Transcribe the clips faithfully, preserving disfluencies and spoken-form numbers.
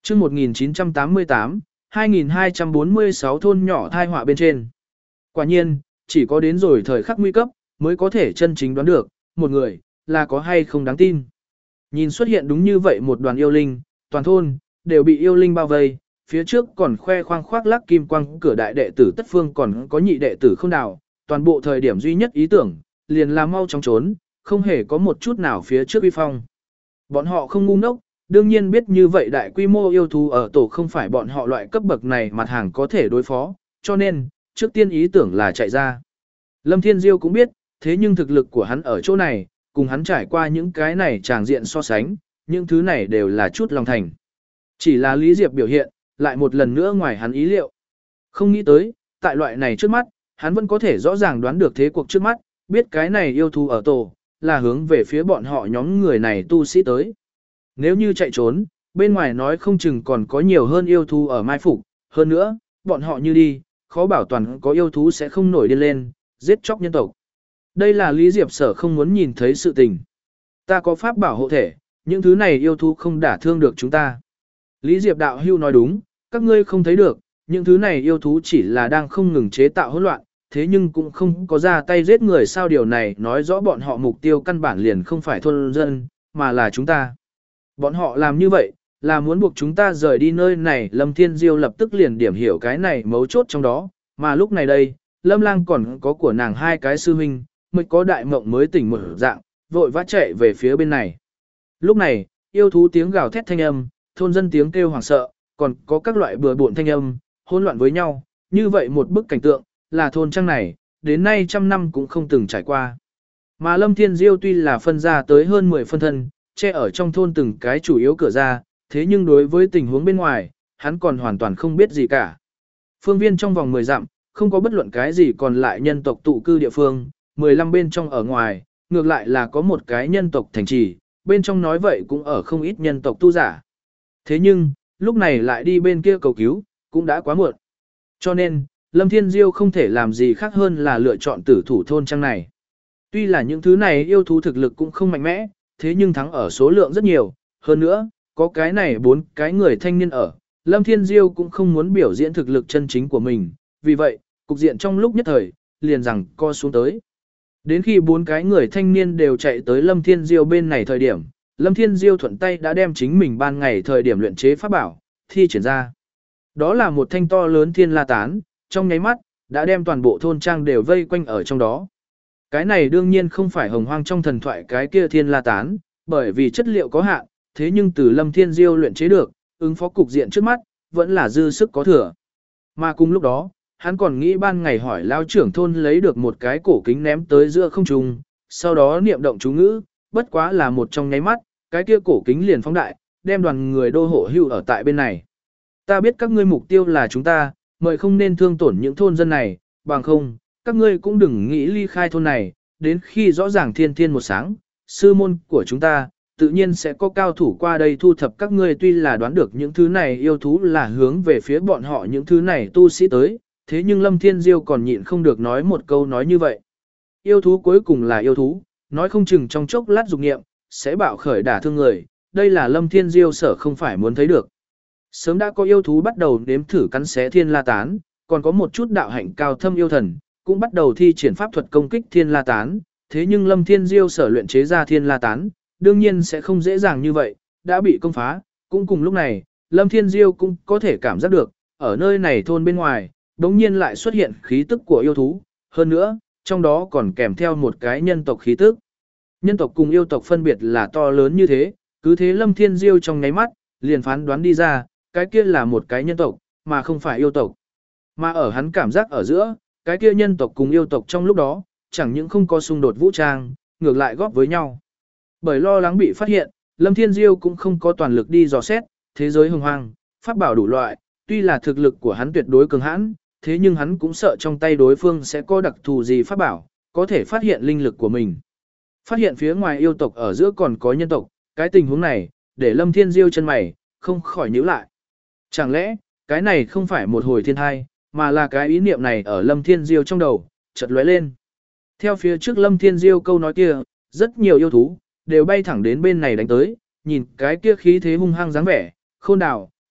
chương một nghìn chín trăm tám mươi tám, hai nghìn hai trăm bốn mươi sáu thôn nhỏ thai họa bên trên. Quả nhiên, chỉ có đến rồi thời khắc nguy cấp, mới có thể chân chính đoán được, một người, là có hay không đáng tin. Nhìn xuất hiện đúng như vậy một đoàn yêu linh, toàn thôn, đều bị yêu linh bao vây, phía trước còn khoe khoang khoác lác kim quang cửa đại đệ tử tất phương còn có nhị đệ tử không đào, toàn bộ thời điểm duy nhất ý tưởng, liền là mau chóng trốn, không hề có một chút nào phía trước uy phong. Bọn họ không ngu ngốc, đương nhiên biết như vậy đại quy mô yêu thú ở tổ không phải bọn họ loại cấp bậc này mặt hàng có thể đối phó, cho nên, trước tiên ý tưởng là chạy ra. Lâm Thiên Diêu cũng biết, thế nhưng thực lực của hắn ở chỗ này, cùng hắn trải qua những cái này tràng diện so sánh, những thứ này đều là chút lòng thành. Chỉ là Lý Diệp biểu hiện, lại một lần nữa ngoài hắn ý liệu. Không nghĩ tới, tại loại này trước mắt, hắn vẫn có thể rõ ràng đoán được thế cuộc trước mắt, biết cái này yêu thú ở tổ, là hướng về phía bọn họ nhóm người này tu sĩ tới. Nếu như chạy trốn, bên ngoài nói không chừng còn có nhiều hơn yêu thú ở mai phục, hơn nữa, bọn họ như đi, khó bảo toàn có yêu thú sẽ không nổi điên lên, giết chóc nhân tộc. Đây là Lý Diệp sở không muốn nhìn thấy sự tình. Ta có pháp bảo hộ thể, những thứ này yêu thú không đả thương được chúng ta. Lý Diệp đạo hưu nói đúng, các ngươi không thấy được, những thứ này yêu thú chỉ là đang không ngừng chế tạo hỗn loạn, thế nhưng cũng không có ra tay giết người, sao điều này nói rõ bọn họ mục tiêu căn bản liền không phải thôn dân, mà là chúng ta. Bọn họ làm như vậy, là muốn buộc chúng ta rời đi nơi này. Lâm Thiên Diêu lập tức liền điểm hiểu cái này mấu chốt trong đó, mà lúc này đây, Lâm Lang còn có của nàng hai cái sư huynh, mới có đại mộng mới tỉnh một dạng, vội vã chạy về phía bên này. Lúc này, yêu thú tiếng gào thét thanh âm, thôn dân tiếng kêu hoảng sợ, còn có các loại bừa bộn thanh âm, hỗn loạn với nhau, như vậy một bức cảnh tượng, là thôn trang này, đến nay trăm năm cũng không từng trải qua. Mà Lâm Thiên Diêu tuy là phân ra tới hơn mười phân thân, che ở trong thôn từng cái chủ yếu cửa ra, thế nhưng đối với tình huống bên ngoài, hắn còn hoàn toàn không biết gì cả. Phương viên trong vòng mười dặm, không có bất luận cái gì còn lại nhân tộc tụ cư địa phương, mười lăm bên trong ở ngoài, ngược lại là có một cái nhân tộc thành trì, bên trong nói vậy cũng ở không ít nhân tộc tu giả. Thế nhưng, lúc này lại đi bên kia cầu cứu, cũng đã quá muộn. Cho nên, Lâm Thiên Diêu không thể làm gì khác hơn là lựa chọn tử thủ thôn trang này. Tuy là những thứ này yêu thú thực lực cũng không mạnh mẽ, thế nhưng thắng ở số lượng rất nhiều, hơn nữa, có cái này bốn cái người thanh niên ở, Lâm Thiên Diêu cũng không muốn biểu diễn thực lực chân chính của mình, vì vậy, cục diện trong lúc nhất thời, liền rằng co xuống tới. Đến khi bốn cái người thanh niên đều chạy tới Lâm Thiên Diêu bên này thời điểm, Lâm Thiên Diêu thuận tay đã đem chính mình ban ngày thời điểm luyện chế pháp bảo, thi triển ra. Đó là một thanh to lớn thiên la tán, trong nháy mắt, đã đem toàn bộ thôn trang đều vây quanh ở trong đó. Cái này đương nhiên không phải hồng hoang trong thần thoại cái kia thiên la tán, bởi vì chất liệu có hạn, thế nhưng từ Lâm Thiên Diêu luyện chế được, ứng phó cục diện trước mắt, vẫn là dư sức có thừa. Mà cùng lúc đó, hắn còn nghĩ ban ngày hỏi lao trưởng thôn lấy được một cái cổ kính ném tới giữa không trung, sau đó niệm động chú ngữ, bất quá là một trong nháy mắt, cái kia cổ kính liền phóng đại, đem đoàn người đô hộ hưu ở tại bên này. Ta biết các ngươi mục tiêu là chúng ta, mời không nên thương tổn những thôn dân này, bằng không, các ngươi cũng đừng nghĩ ly khai thôn này, đến khi rõ ràng thiên thiên một sáng, sư môn của chúng ta, tự nhiên sẽ có cao thủ qua đây thu thập các ngươi. Tuy là đoán được những thứ này yêu thú là hướng về phía bọn họ những thứ này tu sĩ tới, thế nhưng Lâm Thiên Diêu còn nhịn không được nói một câu nói như vậy. Yêu thú cuối cùng là yêu thú, nói không chừng trong chốc lát dục nghiệm, sẽ bạo khởi đả thương người, đây là Lâm Thiên Diêu sở không phải muốn thấy được. Sớm đã có yêu thú bắt đầu nếm thử cắn xé thiên la tán, còn có một chút đạo hạnh cao thâm yêu thần, cũng bắt đầu thi triển pháp thuật công kích thiên la tán, thế nhưng Lâm Thiên Diêu sở luyện chế ra thiên la tán, đương nhiên sẽ không dễ dàng như vậy, đã bị công phá, cũng cùng lúc này, Lâm Thiên Diêu cũng có thể cảm giác được, ở nơi này thôn bên ngoài, đống nhiên lại xuất hiện khí tức của yêu thú, hơn nữa, trong đó còn kèm theo một cái nhân tộc khí tức. Nhân tộc cùng yêu tộc phân biệt là to lớn như thế, cứ thế Lâm Thiên Diêu trong nháy mắt, liền phán đoán đi ra, cái kia là một cái nhân tộc, mà không phải yêu tộc. Mà ở hắn cảm giác ở giữa, cái kia nhân tộc cùng yêu tộc trong lúc đó, chẳng những không có xung đột vũ trang, ngược lại góp với nhau. Bởi lo lắng bị phát hiện, Lâm Thiên Diêu cũng không có toàn lực đi dò xét, thế giới hồng hoang, pháp bảo đủ loại, tuy là thực lực của hắn tuyệt đối cường hãn, thế nhưng hắn cũng sợ trong tay đối phương sẽ có đặc thù gì pháp bảo, có thể phát hiện linh lực của mình. Phát hiện phía ngoài yêu tộc ở giữa còn có nhân tộc, cái tình huống này, để Lâm Thiên Diêu chân mày, không khỏi nhíu lại. Chẳng lẽ, cái này không phải một hồi thiên thai, mà là cái ý niệm này ở Lâm Thiên Diêu trong đầu, chợt lóe lên. Theo phía trước Lâm Thiên Diêu câu nói kia, rất nhiều yêu thú, đều bay thẳng đến bên này đánh tới, nhìn cái kia khí thế hung hăng dáng vẻ, khôn đảo,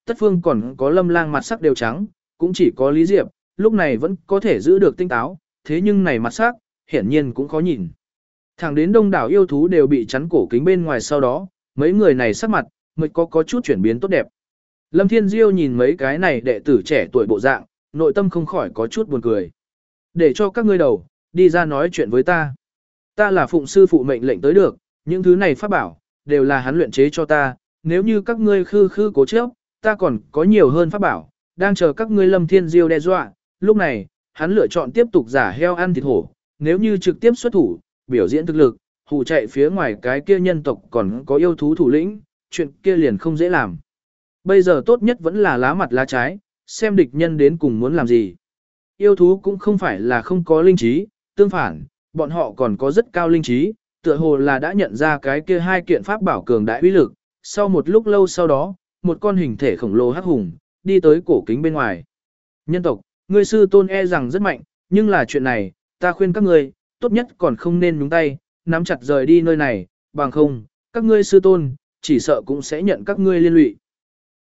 Tất Phương còn có Lâm Lang mặt sắc đều trắng, cũng chỉ có Lý Diệp, lúc này vẫn có thể giữ được tinh táo, thế nhưng này mặt sắc, hiển nhiên cũng khó nhìn. Thẳng đến đông đảo yêu thú đều bị chắn cổ kính bên ngoài sau đó, mấy người này sắc mặt, mới có có chút chuyển biến tốt đẹp. Lâm Thiên Diêu nhìn mấy cái này đệ tử trẻ tuổi bộ dạng, nội tâm không khỏi có chút buồn cười. Để cho các ngươi đầu, đi ra nói chuyện với ta. Ta là phụng sư phụ mệnh lệnh tới được, những thứ này pháp bảo, đều là hắn luyện chế cho ta, nếu như các ngươi khư khư cố chấp, ta còn có nhiều hơn pháp bảo, đang chờ các ngươi. Lâm Thiên Diêu đe dọa, lúc này, hắn lựa chọn tiếp tục giả heo ăn thịt hổ, nếu như trực tiếp xuất thủ, biểu diễn thực lực, hù chạy phía ngoài cái kia nhân tộc còn có yêu thú thủ lĩnh, chuyện kia liền không dễ làm. Bây giờ tốt nhất vẫn là lá mặt lá trái, xem địch nhân đến cùng muốn làm gì. Yêu thú cũng không phải là không có linh trí, tương phản, bọn họ còn có rất cao linh trí, tựa hồ là đã nhận ra cái kia hai kiện pháp bảo cường đại uy lực. Sau một lúc lâu sau đó, một con hình thể khổng lồ hắc hùng, đi tới cổ kính bên ngoài. Nhân tộc, ngươi sư tôn e rằng rất mạnh, nhưng là chuyện này, ta khuyên các ngươi, tốt nhất còn không nên nhúng tay, nắm chặt rời đi nơi này, bằng không, các ngươi sư tôn, chỉ sợ cũng sẽ nhận các ngươi liên lụy.